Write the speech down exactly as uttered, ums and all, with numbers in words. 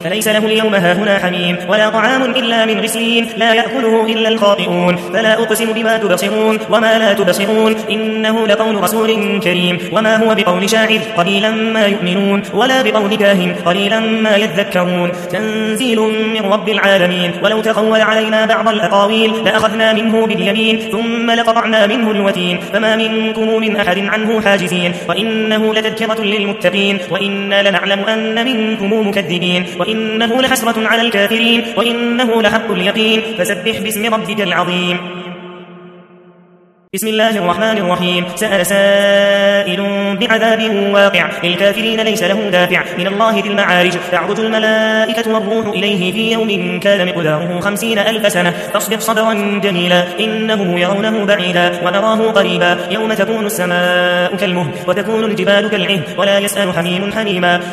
فليس له اليوم هاهنا حميم ولا طعام إلا من غسلين لا يأكله إلا الخاطئون فلا أقسم بما تبصرون وما لا تبصرون إنه لقول رسول كريم وما هو بقول شاعر قليلا ما يؤمنون ولا بقول كاهن قليلا ما يذكرون تنزيل من رب العالمين ولو تقول علينا بعض الأقاويل لأخذنا منه باليمين ثم لقطعنا منه الوتين فما منكم من أحد عنه حاجزين وإنه لتذكرة للمتقين وإنا لنعلم أن منكم مكذبين وإنه لحسرة على الكافرين وإنه لحق اليقين فسبح باسم ربك العظيم. بسم الله الرحمن الرحيم سأل سائل بعذاب واقع للكافرين ليس له دافع من الله ذي المعارج تعرج الملائكة والروح إليه في يوم كان مقداره خمسين ألف سنة فاصبر صبرا جميلا إنهم يرونه بعيدا ونراه قريبا يوم تكون السماء كالمهل وتكون الجبال كالعهن ولا يسأل حميم حميما